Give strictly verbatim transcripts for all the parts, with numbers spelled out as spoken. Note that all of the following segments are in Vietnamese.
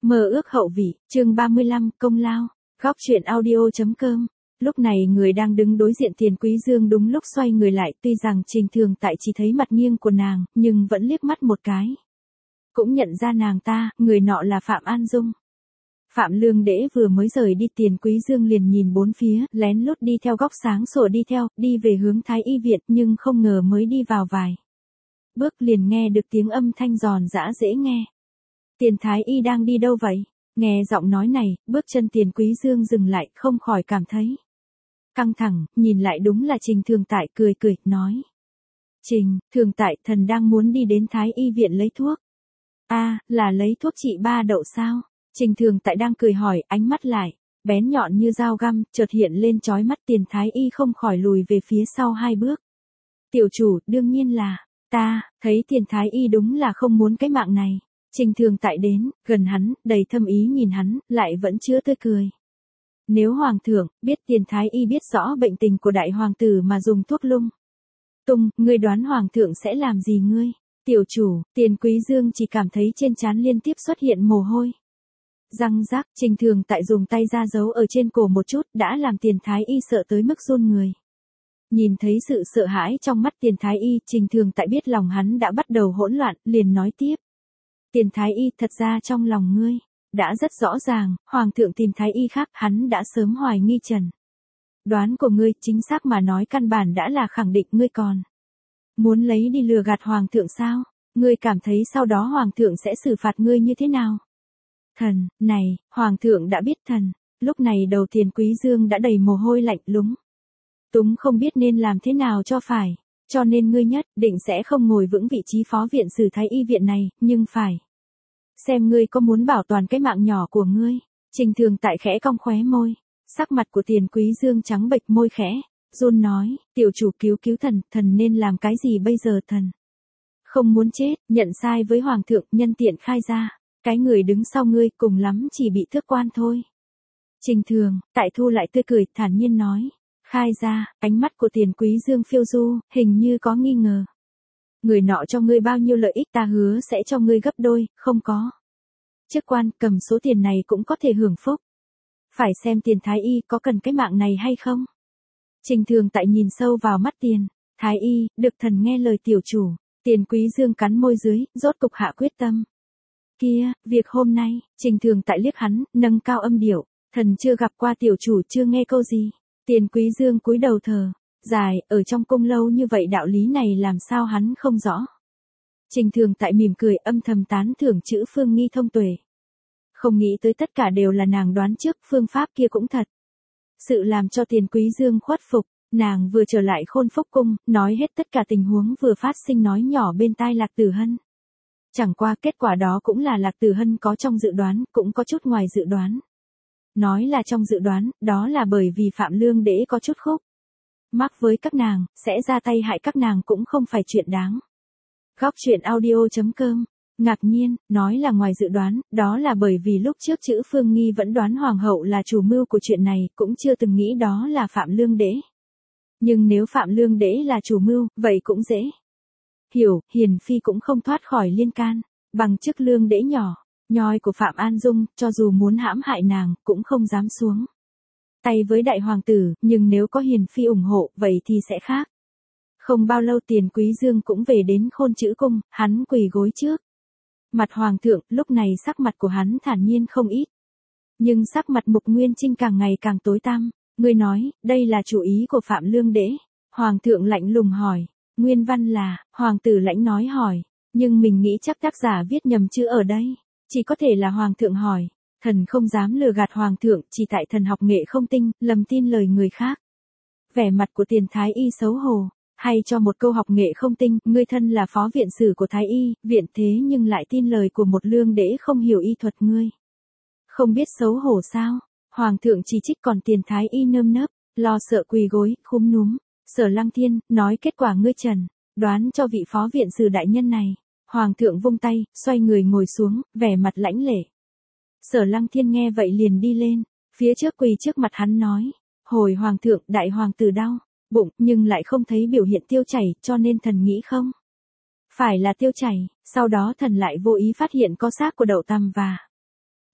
Mơ ước hậu vị, chương ba mươi lăm, công lao. Góc truyện audio.com. Lúc này người đang đứng đối diện Tiền Quý Dương đúng lúc xoay người lại, tuy rằng Trình Thường Tại chỉ thấy mặt nghiêng của nàng, nhưng vẫn liếc mắt một cái. Cũng nhận ra nàng ta, người nọ là Phạm An Dung. Phạm Lương Đễ vừa mới rời đi, Tiền Quý Dương liền nhìn bốn phía, lén lút đi theo góc sáng sủa đi theo, đi về hướng Thái Y viện, nhưng không ngờ mới đi vào vài bước liền nghe được tiếng âm thanh giòn giã dễ nghe. Tiền Thái Y đang đi đâu vậy? Nghe giọng nói này, bước chân Tiền Quý Dương dừng lại, không khỏi cảm thấy căng thẳng, nhìn lại đúng là Trình Thường Tại, cười cười, nói. Trình, Thường Tại, thần đang muốn đi đến Thái Y viện lấy thuốc. a à, là lấy thuốc trị ba đậu sao? Trình Thường Tại đang cười hỏi, ánh mắt lại, bén nhọn như dao găm, chợt hiện lên chói mắt. Tiền Thái Y không khỏi lùi về phía sau hai bước. Tiểu chủ, đương nhiên là, ta, thấy Tiền Thái Y đúng là không muốn cái mạng này. Trình Thường Tại đến, gần hắn, đầy thâm ý nhìn hắn, lại vẫn chứa tươi cười. Nếu Hoàng thượng, biết Tiền Thái Y biết rõ bệnh tình của đại hoàng tử mà dùng thuốc lung tung, ngươi đoán Hoàng thượng sẽ làm gì ngươi? Tiểu chủ, Tiền Quý Dương chỉ cảm thấy trên trán liên tiếp xuất hiện mồ hôi. Răng rác, Trình Thường Tại dùng tay ra giấu ở trên cổ một chút, đã làm Tiền Thái Y sợ tới mức run người. Nhìn thấy sự sợ hãi trong mắt Tiền Thái Y, Trình Thường Tại biết lòng hắn đã bắt đầu hỗn loạn, liền nói tiếp. Tiền Thái Y, thật ra trong lòng ngươi đã rất rõ ràng, Hoàng thượng tìm Thái Y khác, hắn đã sớm hoài nghi trần đoán của ngươi, chính xác mà nói căn bản đã là khẳng định. Ngươi còn muốn lấy đi lừa gạt Hoàng thượng sao? Ngươi cảm thấy sau đó Hoàng thượng sẽ xử phạt ngươi như thế nào? Thần, này, Hoàng thượng đã biết thần. Lúc này đầu Tiền Quý Dương đã đầy mồ hôi lạnh, lúng túng không biết nên làm thế nào cho phải. Cho nên ngươi nhất định sẽ không ngồi vững vị trí phó viện sử Thái Y viện này, nhưng phải xem ngươi có muốn bảo toàn cái mạng nhỏ của ngươi. Trình Thường Tại khẽ cong khóe môi, sắc mặt của Tiền Quý Dương trắng bệch, môi khẽ run nói, tiểu chủ cứu cứu thần, thần nên làm cái gì bây giờ? Thần không muốn chết, nhận sai với Hoàng thượng, nhân tiện khai ra, cái người đứng sau ngươi cùng lắm chỉ bị thước quan thôi. Trình Thường Tại thu lại tươi cười, thản nhiên nói, khai ra. Ánh mắt của Tiền Quý Dương phiêu du, hình như có nghi ngờ. Người nọ cho ngươi bao nhiêu lợi ích, ta hứa sẽ cho ngươi gấp đôi, không có chức quan, cầm số tiền này cũng có thể hưởng phúc. Phải xem Tiền Thái Y có cần cái mạng này hay không. Trình Thường Tại nhìn sâu vào mắt Tiền Thái Y, được thần nghe lời tiểu chủ. Tiền Quý Dương cắn môi dưới, rốt cục hạ quyết tâm. Kia, việc hôm nay, Trình Thường Tại liếc hắn, nâng cao âm điệu, thần chưa gặp qua tiểu chủ, chưa nghe câu gì. Tiền Quý Dương cúi đầu thờ dài, ở trong cung lâu như vậy đạo lý này làm sao hắn không rõ. Trình Thường Tại mỉm cười, âm thầm tán thưởng chữ Phương Nghi thông tuệ. Không nghĩ tới tất cả đều là nàng đoán trước, phương pháp kia cũng thật sự làm cho Tiền Quý Dương khuất phục. Nàng vừa trở lại Khôn Phúc cung, nói hết tất cả tình huống vừa phát sinh, nói nhỏ bên tai Lạc Tử Hân. Chẳng qua kết quả đó cũng là Lạc Tử Hân có trong dự đoán, cũng có chút ngoài dự đoán. Nói là trong dự đoán, đó là bởi vì Phạm Lương Đễ có chút khúc mắc với các nàng, sẽ ra tay hại các nàng cũng không phải chuyện đáng. Góc truyện audio.com. Ngạc nhiên, nói là ngoài dự đoán, đó là bởi vì lúc trước chữ Phương Nghi vẫn đoán Hoàng hậu là chủ mưu của chuyện này, cũng chưa từng nghĩ đó là Phạm Lương Đễ. Nhưng nếu Phạm Lương Đễ là chủ mưu, vậy cũng dễ hiểu, Hiền Phi cũng không thoát khỏi liên can, bằng chức Lương Đễ nhỏ nhoi của Phạm An Dung, cho dù muốn hãm hại nàng, cũng không dám xuống tay với đại hoàng tử, nhưng nếu có Hiền Phi ủng hộ, vậy thì sẽ khác. Không bao lâu Tiền Quý Dương cũng về đến Khôn Chữ cung, hắn quỳ gối trước mặt Hoàng thượng, lúc này sắc mặt của hắn thản nhiên không ít. Nhưng sắc mặt Mục Nguyên Trinh càng ngày càng tối tăm. Ngươi nói, đây là chủ ý của Phạm Lương Đễ. Hoàng thượng lạnh lùng hỏi. Nguyên văn là, Hoàng tử lãnh nói hỏi. Nhưng mình nghĩ chắc tác giả viết nhầm chữ ở đây. Chỉ có thể là Hoàng thượng hỏi. Thần không dám lừa gạt Hoàng thượng, chỉ tại thần học nghệ không tinh, lầm tin lời người khác. Vẻ mặt của Tiền Thái Y xấu hổ. Hay cho một câu học nghệ không tinh, ngươi thân là phó viện sử của Thái Y, viện thế nhưng lại tin lời của một Lương Đễ không hiểu y thuật, ngươi không biết xấu hổ sao? Hoàng thượng chỉ trích, còn Tiền Thái Y nơm nớp, lo sợ quỳ gối, khúm núm. Sở Lăng Thiên, nói kết quả ngươi trần đoán cho vị phó viện sử đại nhân này. Hoàng thượng vung tay, xoay người ngồi xuống, vẻ mặt lãnh lệ. Sở Lăng Thiên nghe vậy liền đi lên, phía trước quỳ trước mặt hắn nói. Hồi Hoàng thượng, đại hoàng tử đau bụng, nhưng lại không thấy biểu hiện tiêu chảy, cho nên thần nghĩ không phải là tiêu chảy. Sau đó thần lại vô ý phát hiện có xác của Đậu Tằm và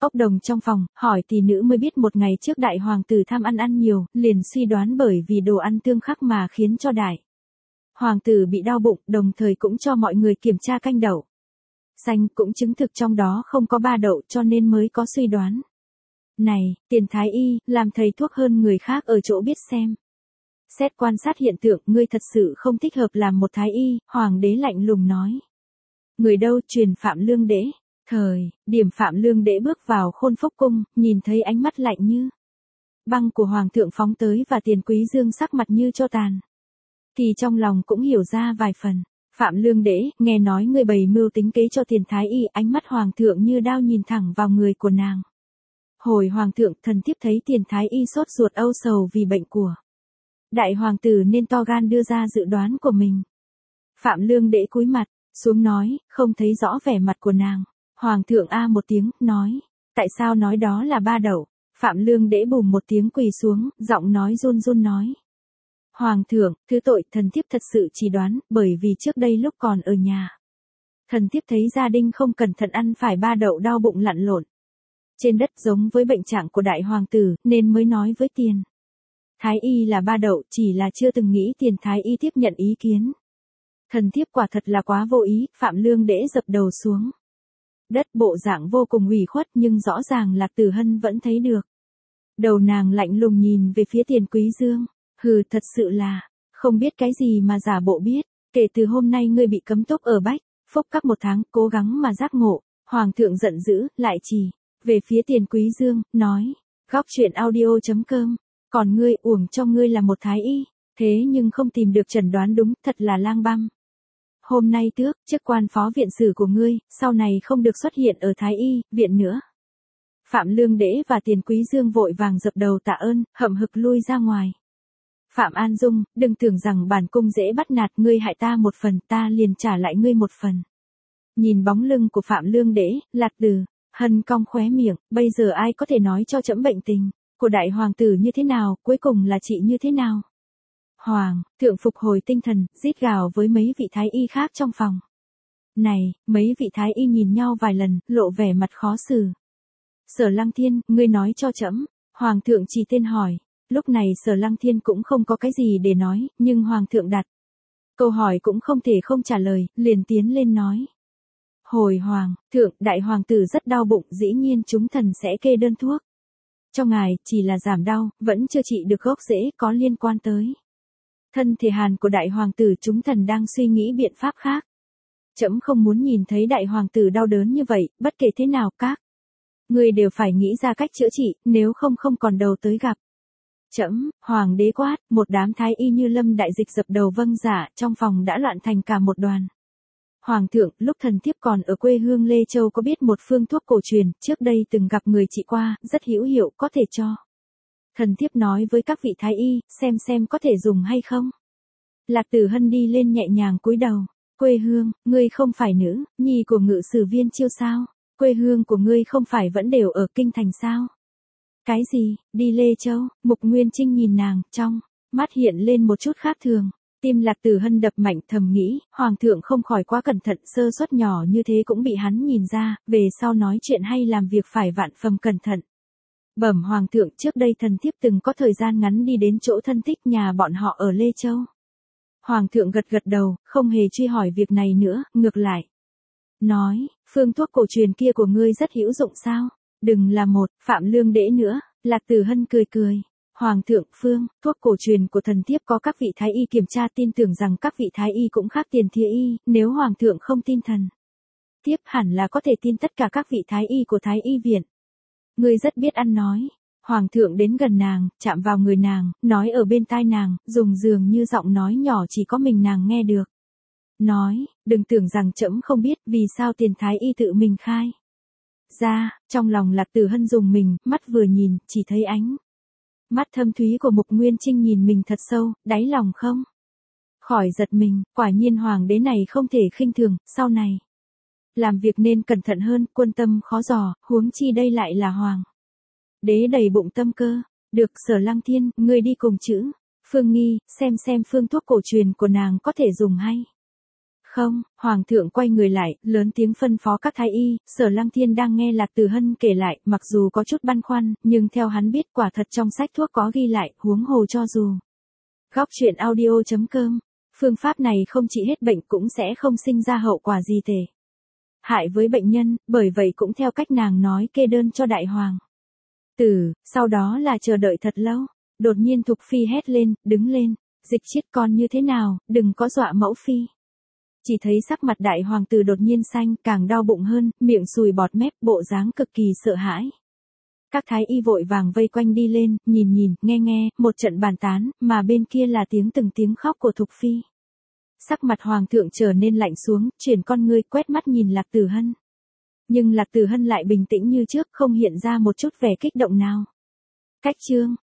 Ốc đồng trong phòng, hỏi tỷ nữ mới biết một ngày trước đại hoàng tử tham ăn ăn nhiều, liền suy đoán bởi vì đồ ăn tương khắc mà khiến cho đại hoàng tử bị đau bụng, đồng thời cũng cho mọi người kiểm tra canh đậu xanh, cũng chứng thực trong đó không có ba đậu, cho nên mới có suy đoán. Này, Tiền thái y, làm thầy thuốc hơn người khác ở chỗ biết xem. Xét quan sát hiện tượng, ngươi thật sự không thích hợp làm một thái y, hoàng đế lạnh lùng nói. Người đâu, truyền Phạm Lương Đễ. Thời điểm Phạm Lương Đễ bước vào Khôn Phúc cung, nhìn thấy ánh mắt lạnh như băng của hoàng thượng phóng tới và Tiền Quý Dương sắc mặt như cho tàn, thì trong lòng cũng hiểu ra vài phần. Phạm Lương Đễ, nghe nói người bày mưu tính kế cho Tiền thái y, ánh mắt hoàng thượng như đao nhìn thẳng vào người của nàng. Hồi hoàng thượng, thần thiếp thấy Tiền thái y sốt ruột âu sầu vì bệnh của đại hoàng tử nên to gan đưa ra dự đoán của mình. Phạm Lương Đễ cúi mặt xuống nói, không thấy rõ vẻ mặt của nàng. Hoàng thượng a một tiếng, nói, tại sao nói đó là ba đậu? Phạm Lương Đễ bùm một tiếng quỳ xuống, giọng nói run run nói. Hoàng thượng, thứ tội, thần thiếp thật sự chỉ đoán, bởi vì trước đây lúc còn ở nhà, thần thiếp thấy gia đình không cẩn thận ăn phải ba đậu đau bụng lặn lộn trên đất giống với bệnh trạng của đại hoàng tử, nên mới nói với Tiền thái y là ba đậu, chỉ là chưa từng nghĩ Tiền thái y tiếp nhận ý kiến. Thần thiếp quả thật là quá vô ý. Phạm Lương Đễ dập đầu xuống đất, bộ dạng vô cùng ủy khuất, nhưng rõ ràng Lạc Tử Hân vẫn thấy được. Đầu nàng lạnh lùng nhìn về phía Tiền Quý Dương. Hừ, thật sự là không biết cái gì mà giả bộ biết. Kể từ hôm nay ngươi bị cấm túc ở Bách Phúc các một tháng, cố gắng mà giác ngộ. Hoàng thượng giận dữ, lại chỉ về phía Tiền Quý Dương, nói, góc truyện audio chấm com, còn ngươi, uổng cho ngươi là một thái y, thế nhưng không tìm được chẩn đoán đúng, thật là lang băm. Hôm nay tước chức quan phó viện sử của ngươi, sau này không được xuất hiện ở thái y viện nữa. Phạm Lương Đễ và Tiền Quý Dương vội vàng dập đầu tạ ơn, hậm hực lui ra ngoài. Phạm An Dung, đừng tưởng rằng bản cung dễ bắt nạt, ngươi hại ta một phần, ta liền trả lại ngươi một phần. Nhìn bóng lưng của Phạm Lương Đễ, Lạc Tử Hân cong khóe miệng, bây giờ ai có thể nói cho trẫm bệnh tình của đại hoàng tử như thế nào, cuối cùng là trị như thế nào? Hoàng thượng phục hồi tinh thần, rít gào với mấy vị thái y khác trong phòng. Này, mấy vị thái y nhìn nhau vài lần, lộ vẻ mặt khó xử. Sở Lăng Thiên, ngươi nói cho trẫm. Hoàng thượng chỉ tên hỏi. Lúc này Sở Lăng Thiên cũng không có cái gì để nói, nhưng hoàng thượng đặt câu hỏi cũng không thể không trả lời, liền tiến lên nói. Hồi hoàng thượng, đại hoàng tử rất đau bụng, dĩ nhiên chúng thần sẽ kê đơn thuốc cho ngài, chỉ là giảm đau, vẫn chưa trị được gốc rễ, có liên quan tới thân thể hàn của đại hoàng tử, chúng thần đang suy nghĩ biện pháp khác. Trẫm không muốn nhìn thấy đại hoàng tử đau đớn như vậy, bất kể thế nào các người đều phải nghĩ ra cách chữa trị, nếu không không còn đầu tới gặp trẫm. Hoàng đế quát, một đám thái y như lâm đại dịch dập đầu vâng giả, trong phòng đã loạn thành cả một đoàn. Hoàng thượng, lúc thần thiếp còn ở quê hương Lê Châu có biết một phương thuốc cổ truyền, trước đây từng gặp người trị qua, rất hữu hiệu, có thể cho thần thiếp nói với các vị thái y, xem xem có thể dùng hay không. Lạc Tử Hân đi lên nhẹ nhàng cúi đầu. Quê hương, ngươi không phải nữ nhi của ngự sử viên Chiêu sao? Quê hương của ngươi không phải vẫn đều ở kinh thành sao? Cái gì, đi Lê Châu? Mục Nguyên Trinh nhìn nàng, trong mắt hiện lên một chút khác thường. Tim Lạc Tử Hân đập mạnh, thầm nghĩ, hoàng thượng không khỏi quá cẩn thận, sơ suất nhỏ như thế cũng bị hắn nhìn ra, về sau nói chuyện hay làm việc phải vạn phần cẩn thận. Bẩm hoàng thượng, trước đây thần thiếp từng có thời gian ngắn đi đến chỗ thân thích nhà bọn họ ở Lê Châu. Hoàng thượng gật gật đầu, không hề truy hỏi việc này nữa, ngược lại nói, phương thuốc cổ truyền kia của ngươi rất hữu dụng sao? Đừng là một Phạm Lương Đễ nữa. Lạc Tử Hân cười cười. Hoàng thượng, phương thuốc cổ truyền của thần thiếp có các vị thái y kiểm tra, tin tưởng rằng các vị thái y cũng khác tiền thía y, nếu hoàng thượng không tin thần tiếp hẳn là có thể tin tất cả các vị thái y của thái y viện. Ngươi rất biết ăn nói. Hoàng thượng đến gần nàng, chạm vào người nàng, nói ở bên tai nàng, dùng dường như giọng nói nhỏ chỉ có mình nàng nghe được. Nói, đừng tưởng rằng trẫm không biết vì sao tiền thái y tự mình khai ra. Trong lòng Lạc Tử Hân dùng mình, mắt vừa nhìn, chỉ thấy ánh mắt thâm thúy của Mục Nguyên Trinh nhìn mình thật sâu, đáy lòng không khỏi giật mình, quả nhiên hoàng đế này không thể khinh thường, sau này làm việc nên cẩn thận hơn, quân tâm khó dò, huống chi đây lại là hoàng đế đầy bụng tâm cơ. Được, Sở Lăng Thiên, ngươi đi cùng chữ Phương Nghi, xem xem phương thuốc cổ truyền của nàng có thể dùng hay Không, Hoàng thượng quay người lại, lớn tiếng phân phó các thái y. Sở Lăng Thiên đang nghe Lạc Tử Hân kể lại, mặc dù có chút băn khoăn, nhưng theo hắn biết quả thật trong sách thuốc có ghi lại, huống hồ cho dù. Góc truyện audio chấm com, phương pháp này không trị hết bệnh cũng sẽ không sinh ra hậu quả gì tệ hại với bệnh nhân, bởi vậy cũng theo cách nàng nói kê đơn cho đại hoàng tử, sau đó là chờ đợi thật lâu. Đột nhiên Thục Phi hét lên, đứng lên, Dịch Chiết con như thế nào, đừng có dọa mẫu phi. Chỉ thấy sắc mặt đại hoàng tử đột nhiên xanh, càng đau bụng hơn, miệng sùi bọt mép, bộ dáng cực kỳ sợ hãi. Các thái y vội vàng vây quanh đi lên, nhìn nhìn, nghe nghe, một trận bàn tán, mà bên kia là tiếng từng tiếng khóc của Thục Phi. Sắc mặt hoàng thượng trở nên lạnh xuống, chuyển con ngươi quét mắt nhìn Lạc Tử Hân. Nhưng Lạc Tử Hân lại bình tĩnh như trước, không hiện ra một chút vẻ kích động nào. Cách chương